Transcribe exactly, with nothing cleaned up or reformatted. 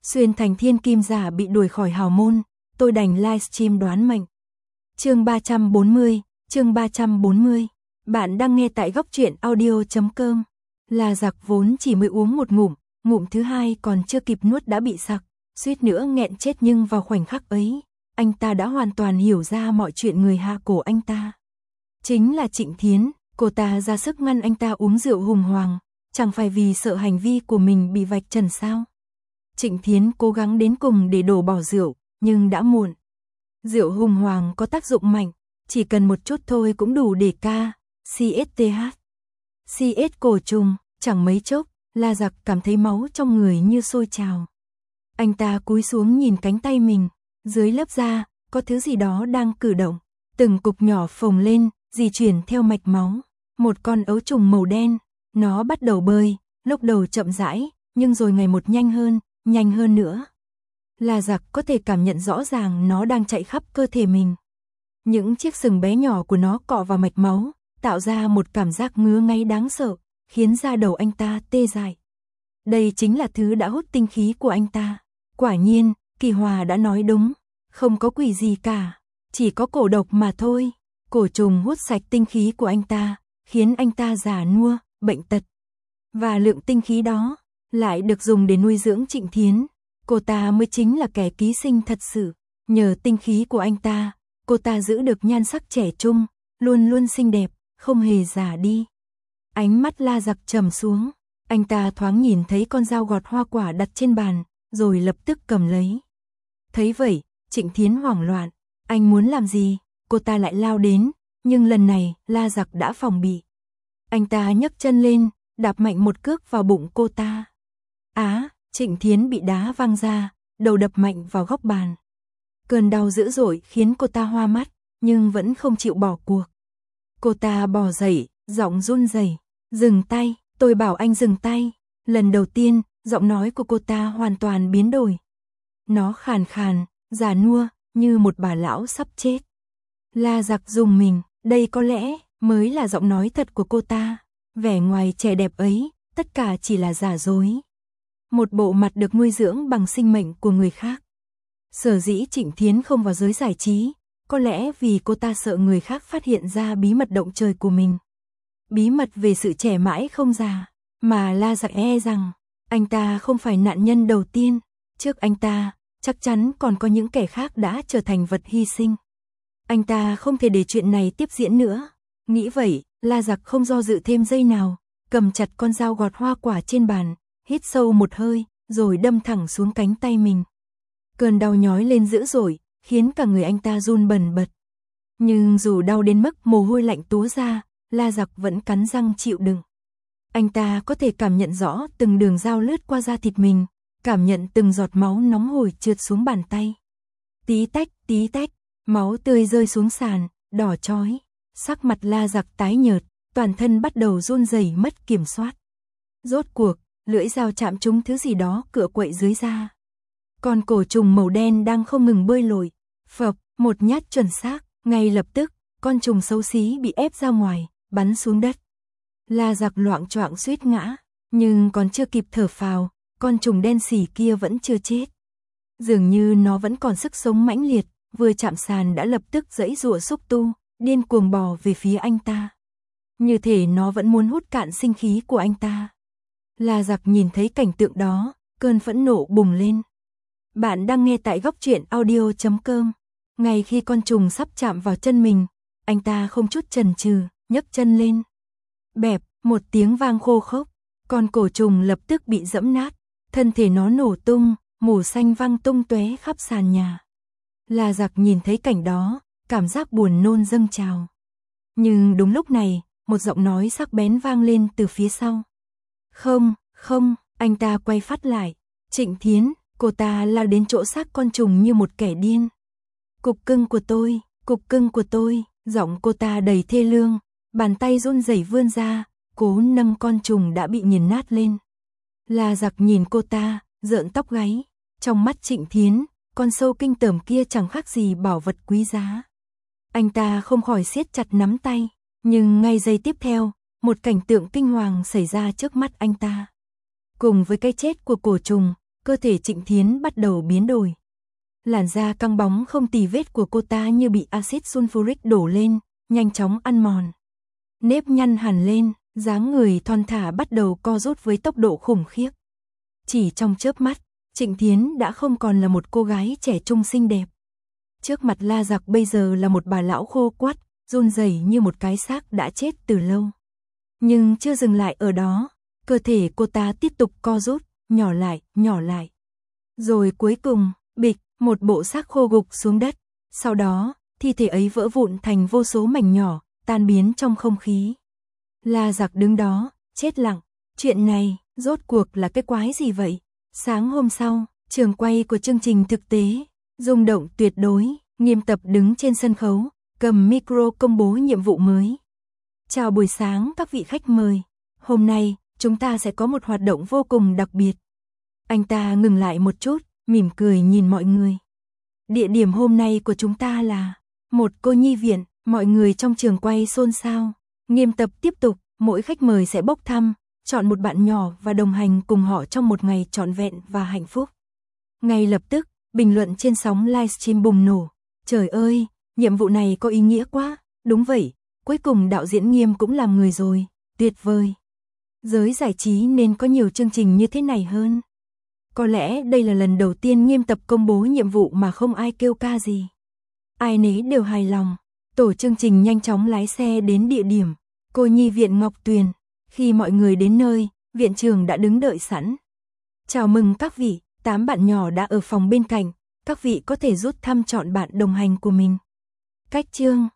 Xuyên thành thiên kim giả bị đuổi khỏi hào môn, tôi đành livestream đoán mệnh. Chương ba trăm bốn mươi, chương ba trăm bốn mươi. Bạn đang nghe tại góc truyện audio chấm com. La Giặc vốn chỉ mới uống một ngụm, ngụm thứ hai còn chưa kịp nuốt đã bị sặc, suýt nữa nghẹn chết, nhưng vào khoảnh khắc ấy, anh ta đã hoàn toàn hiểu ra mọi chuyện người hạ cổ anh ta. Chính là Trịnh Thiến, cô ta ra sức ngăn anh ta uống rượu hùng hoàng, chẳng phải vì sợ hành vi của mình bị vạch trần sao? Trịnh Thiến cố gắng đến cùng để đổ bỏ rượu, nhưng đã muộn. Rượu hùng hoàng có tác dụng mạnh, chỉ cần một chút thôi cũng đủ để ca, xê ét tê hát. xê ét cổ trùng, chẳng mấy chốc, La Giặc cảm thấy máu trong người như sôi trào. Anh ta cúi xuống nhìn cánh tay mình, dưới lớp da, có thứ gì đó đang cử động, từng cục nhỏ phồng lên, di chuyển theo mạch máu. Một con ấu trùng màu đen, nó bắt đầu bơi, lúc đầu chậm rãi, nhưng rồi ngày một nhanh hơn, nhanh hơn nữa. La Giặc có thể cảm nhận rõ ràng nó đang chạy khắp cơ thể mình. Những chiếc sừng bé nhỏ của nó cọ vào mạch máu, tạo ra một cảm giác ngứa ngáy đáng sợ, khiến da đầu anh ta tê dại. Đây chính là thứ đã hút tinh khí của anh ta. Quả nhiên, Kỳ Hòa đã nói đúng, không có quỷ gì cả, chỉ có cổ độc mà thôi. Cổ trùng hút sạch tinh khí của anh ta, khiến anh ta già nua, bệnh tật. Và lượng tinh khí đó lại được dùng để nuôi dưỡng Trịnh Thiến. Cô ta mới chính là kẻ ký sinh thật sự. Nhờ tinh khí của anh ta, cô ta giữ được nhan sắc trẻ trung, luôn luôn xinh đẹp, không hề già đi. Ánh mắt La Giặc trầm xuống, anh ta thoáng nhìn thấy con dao gọt hoa quả đặt trên bàn, rồi lập tức cầm lấy. Thấy vậy, Trịnh Thiến hoảng loạn, anh muốn làm gì? Cô ta lại lao đến, nhưng lần này La Giặc đã phòng bị. Anh ta nhấc chân lên, đạp mạnh một cước vào bụng cô ta. Á, Trịnh Thiến bị đá văng ra, đầu đập mạnh vào góc bàn. Cơn đau dữ dội khiến cô ta hoa mắt, nhưng vẫn không chịu bỏ cuộc. Cô ta bò dậy, giọng run rẩy, "Dừng tay, tôi bảo anh dừng tay." Lần đầu tiên, giọng nói của cô ta hoàn toàn biến đổi. Nó khàn khàn, già nua, như một bà lão sắp chết. La Giặc rùng mình, đây có lẽ mới là giọng nói thật của cô ta. Vẻ ngoài trẻ đẹp ấy, tất cả chỉ là giả dối. Một bộ mặt được nuôi dưỡng bằng sinh mệnh của người khác. Sở dĩ Trịnh Thiến không vào giới giải trí, có lẽ vì cô ta sợ người khác phát hiện ra bí mật động trời của mình. Bí mật về sự trẻ mãi không già, mà La Giặc e rằng, anh ta không phải nạn nhân đầu tiên. Trước anh ta, chắc chắn còn có những kẻ khác đã trở thành vật hy sinh. Anh ta không thể để chuyện này tiếp diễn nữa. Nghĩ vậy, La Giặc không do dự thêm giây nào, cầm chặt con dao gọt hoa quả trên bàn, hít sâu một hơi, rồi đâm thẳng xuống cánh tay mình. Cơn đau nhói lên dữ dội, khiến cả người anh ta run bần bật. Nhưng dù đau đến mức mồ hôi lạnh túa ra, La Giặc vẫn cắn răng chịu đựng. Anh ta có thể cảm nhận rõ từng đường dao lướt qua da thịt mình, cảm nhận từng giọt máu nóng hổi trượt xuống bàn tay. Tí tách, tí tách, máu tươi rơi xuống sàn, đỏ chói. Sắc mặt La Giặc tái nhợt, toàn thân bắt đầu run rẩy mất kiểm soát. Rốt cuộc, lưỡi dao chạm trúng thứ gì đó cựa quậy dưới da. Con cổ trùng màu đen đang không ngừng bơi lội. Phập, một nhát chuẩn xác, ngay lập tức, con trùng xấu xí bị ép ra ngoài, bắn xuống đất. La Giặc loạng choạng suýt ngã, nhưng còn chưa kịp thở phào, con trùng đen xỉ kia vẫn chưa chết. Dường như nó vẫn còn sức sống mãnh liệt, vừa chạm sàn đã lập tức giãy giụa xúc tu, điên cuồng bò về phía anh ta. Như thể nó vẫn muốn hút cạn sinh khí của anh ta. La Giặc nhìn thấy cảnh tượng đó, cơn phẫn nộ bùng lên. Bạn đang nghe tại góc truyện audio chấm com. Ngay khi con trùng sắp chạm vào chân mình, anh ta không chút chần chừ, nhấc chân lên. Bẹp, một tiếng vang khô khốc, con cổ trùng lập tức bị giẫm nát, thân thể nó nổ tung, mủ xanh văng tung tóe khắp sàn nhà. La Giặc nhìn thấy cảnh đó, cảm giác buồn nôn dâng trào. Nhưng đúng lúc này, một giọng nói sắc bén vang lên từ phía sau. Không, không, anh ta quay phát lại. Trịnh Thiến, cô ta lao đến chỗ xác con trùng như một kẻ điên. Cục cưng của tôi, cục cưng của tôi, giọng cô ta đầy thê lương, bàn tay run rẩy vươn ra, cố nâng con trùng đã bị nghiền nát lên. La Giặc nhìn cô ta, rợn tóc gáy. Trong mắt Trịnh Thiến, con sâu kinh tởm kia chẳng khác gì bảo vật quý giá. Anh ta không khỏi siết chặt nắm tay, nhưng ngay giây tiếp theo, một cảnh tượng kinh hoàng xảy ra trước mắt anh ta. Cùng với cái chết của cổ trùng, cơ thể Trịnh Thiến bắt đầu biến đổi. Làn da căng bóng không tì vết của cô ta như bị axit sulfuric đổ lên, nhanh chóng ăn mòn. Nếp nhăn hẳn lên, dáng người thon thả bắt đầu co rút với tốc độ khủng khiếp. Chỉ trong chớp mắt, Trịnh Thiến đã không còn là một cô gái trẻ trung xinh đẹp. Trước mặt La Giặc bây giờ là một bà lão khô quắt, run rẩy như một cái xác đã chết từ lâu. Nhưng chưa dừng lại ở đó, cơ thể cô ta tiếp tục co rút, nhỏ lại, nhỏ lại. Rồi cuối cùng, bịch, một bộ xác khô gục xuống đất. Sau đó, thi thể ấy vỡ vụn thành vô số mảnh nhỏ, tan biến trong không khí. La Giặc đứng đó, chết lặng. Chuyện này, rốt cuộc là cái quái gì vậy? Sáng hôm sau, trường quay của chương trình thực tế, rung động tuyệt đối, Nghiêm Tập đứng trên sân khấu, cầm micro công bố nhiệm vụ mới. Chào buổi sáng các vị khách mời. Hôm nay, chúng ta sẽ có một hoạt động vô cùng đặc biệt. Anh ta ngừng lại một chút, mỉm cười nhìn mọi người. Địa điểm hôm nay của chúng ta là một cô nhi viện, mọi người trong trường quay xôn xao. Nghiêm Tập tiếp tục, mỗi khách mời sẽ bốc thăm, chọn một bạn nhỏ và đồng hành cùng họ trong một ngày trọn vẹn và hạnh phúc. Ngay lập tức, bình luận trên sóng livestream bùng nổ. Trời ơi, nhiệm vụ này có ý nghĩa quá. Đúng vậy, cuối cùng đạo diễn Nghiêm cũng làm người rồi. Tuyệt vời. Giới giải trí nên có nhiều chương trình như thế này hơn. Có lẽ đây là lần đầu tiên Nghiêm Tập công bố nhiệm vụ mà không ai kêu ca gì. Ai nấy đều hài lòng. Tổ chương trình nhanh chóng lái xe đến địa điểm, cô nhi viện Ngọc Tuyền. Khi mọi người đến nơi, viện trưởng đã đứng đợi sẵn. Chào mừng các vị, tám bạn nhỏ đã ở phòng bên cạnh. Các vị có thể rút thăm chọn bạn đồng hành của mình. Cách chương